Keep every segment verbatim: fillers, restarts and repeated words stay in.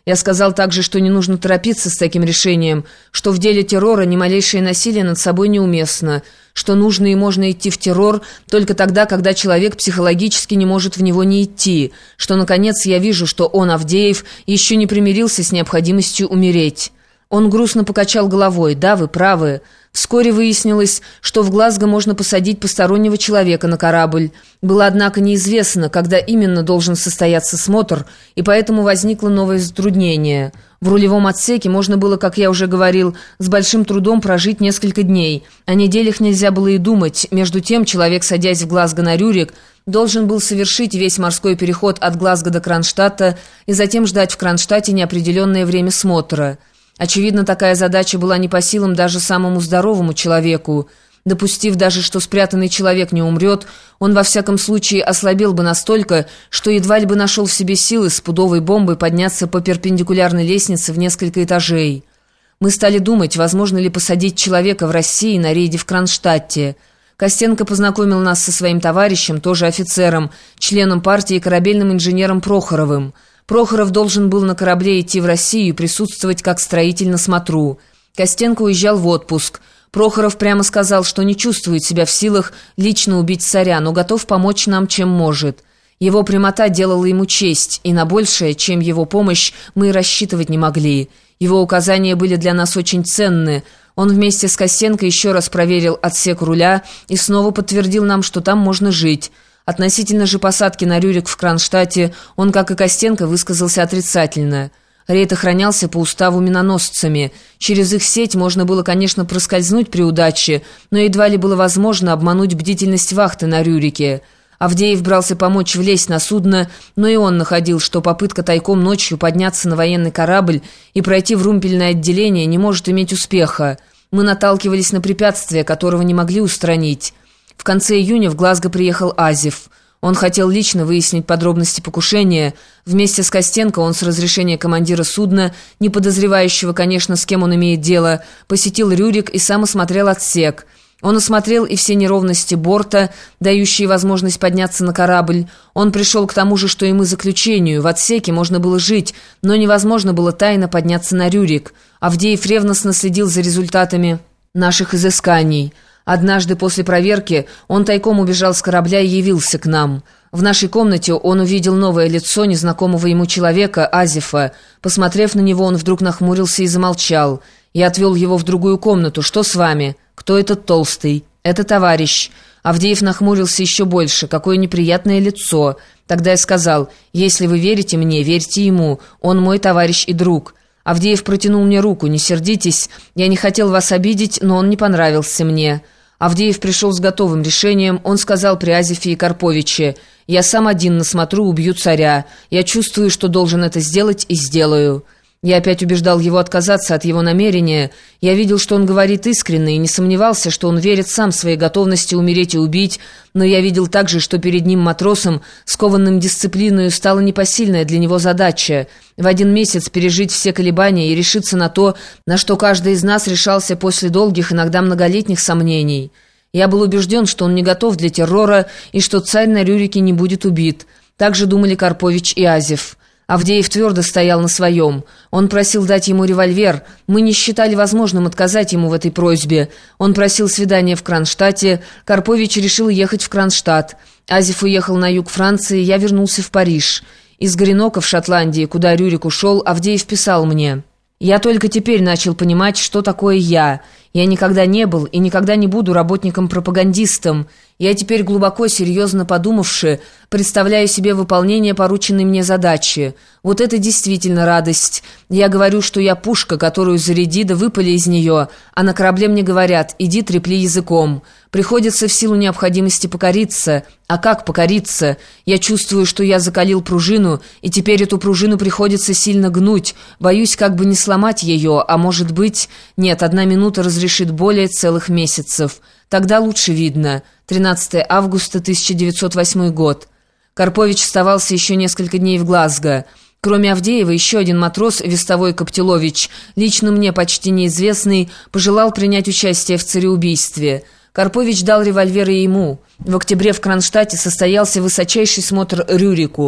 Я сказал также, что не нужно торопиться с таким решением, что в деле террора ни малейшее насилие над собой неуместно, что нужно и можно идти в террор только тогда, когда человек психологически не может в него не идти, что, наконец, я вижу, что он, Авдеев, еще не примирился с необходимостью умереть». Он грустно покачал головой. «Да, вы правы. Вскоре выяснилось, что в Глазго можно посадить постороннего человека на корабль. Было, однако, неизвестно, когда именно должен состояться смотр, и поэтому возникло новое затруднение. В рулевом отсеке можно было, как я уже говорил, с большим трудом прожить несколько дней. О неделях нельзя было и думать. Между тем, человек, садясь в Глазго на Рюрик, должен был совершить весь морской переход от Глазго до Кронштадта и затем ждать в Кронштадте неопределенное время смотра. Очевидно, такая задача была не по силам даже самому здоровому человеку. Допустив даже, что спрятанный человек не умрет, он во всяком случае ослабел бы настолько, что едва ли бы нашел в себе силы с пудовой бомбой подняться по перпендикулярной лестнице в несколько этажей. Мы стали думать, возможно ли посадить человека в России на рейде в Кронштадте. Костенко познакомил нас со своим товарищем, тоже офицером, членом партии и корабельным инженером Прохоровым. Прохоров должен был на корабле идти в Россию и присутствовать как строитель на смотру. Костенко уезжал в отпуск. Прохоров прямо сказал, что не чувствует себя в силах лично убить царя, но готов помочь нам, чем может. Его прямота делала ему честь, и на большее, чем его помощь, мы и рассчитывать не могли. Его указания были для нас очень ценны. Он вместе с Костенко еще раз проверил отсек руля и снова подтвердил нам, что там можно жить. Относительно же посадки на Рюрик в Кронштадте он, как и Костенко, высказался отрицательно. Рейд охранялся по уставу миноносцами. Через их сеть можно было, конечно, проскользнуть при удаче, но едва ли было возможно обмануть бдительность вахты на Рюрике. Авдеев брался помочь влезть на судно, но и он находил, что попытка тайком ночью подняться на военный корабль и пройти в румпельное отделение не может иметь успеха. Мы наталкивались на препятствие, которого не могли устранить. В конце июня в Глазго приехал Азев. Он хотел лично выяснить подробности покушения. Вместе с Костенко он с разрешения командира судна, не подозревающего, конечно, с кем он имеет дело, посетил Рюрик и сам осмотрел отсек. Он осмотрел и все неровности борта, дающие возможность подняться на корабль. Он пришел к тому же, что и мы, заключению. В отсеке можно было жить, но невозможно было тайно подняться на Рюрик. Авдеев ревностно следил за результатами наших изысканий. Однажды после проверки он тайком убежал с корабля и явился к нам. В нашей комнате он увидел новое лицо незнакомого ему человека, Азефа. Посмотрев на него, он вдруг нахмурился и замолчал. Я отвел его в другую комнату. «Что с вами? Кто этот толстый?» «Это товарищ». Авдеев нахмурился еще больше. «Какое неприятное лицо». Тогда я сказал: «Если вы верите мне, верьте ему. Он мой товарищ и друг». Авдеев протянул мне руку. «Не сердитесь, я не хотел вас обидеть, но он не понравился мне». Авдеев пришел с готовым решением. Он сказал при Азефе и Карповиче: «Я сам один на смотру убью царя. Я чувствую, что должен это сделать, и сделаю». Я опять убеждал его отказаться от его намерения. Я видел, что он говорит искренне, и не сомневался, что он верит сам своей готовности умереть и убить, но я видел также, что перед ним, матросом, скованным дисциплиною, стала непосильная для него задача — в один месяц пережить все колебания и решиться на то, на что каждый из нас решался после долгих, иногда многолетних сомнений. Я был убежден, что он не готов для террора и что царь на Рюрике не будет убит. Так же думали Карпович и Азев. Авдеев твердо стоял на своем. Он просил дать ему револьвер. Мы не считали возможным отказать ему в этой просьбе. Он просил свидания в Кронштадте. Карпович решил ехать в Кронштадт. Азев уехал на юг Франции, я вернулся в Париж. Из Гренока в Шотландии, куда Рюрик ушел, Авдеев писал мне: «Я только теперь начал понимать, что такое я. Я никогда не был и никогда не буду работником-пропагандистом. Я теперь, глубоко серьезно подумавши, представляю себе выполнение порученной мне задачи. Вот это действительно радость. Я говорю, что я пушка, которую заряди, да выпали из нее, а на корабле мне говорят: иди трепли языком. Приходится в силу необходимости покориться. А как покориться? Я чувствую, что я закалил пружину, и теперь эту пружину приходится сильно гнуть. Боюсь, как бы не сломать ее, а может быть... Нет, одна минута разрешит более целых месяцев. Тогда лучше видно». тринадцатого августа тысяча девятьсот восьмой год. Карпович оставался еще несколько дней в Глазго. Кроме Авдеева, еще один матрос, вестовой Коптелович, лично мне почти неизвестный, пожелал принять участие в цареубийстве. Карпович дал револьвер и ему. В октябре в Кронштадте состоялся высочайший смотр Рюрику.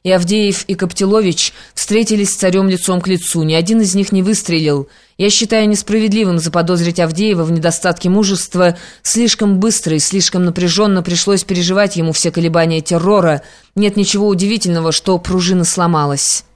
и Авдеев, и Коптелович встретились с царем лицом к лицу. Ни один из них не выстрелил. Я считаю несправедливым заподозрить Авдеева в недостатке мужества. Слишком быстро и слишком напряженно пришлось переживать ему все колебания террора. Нет ничего удивительного, что пружина сломалась».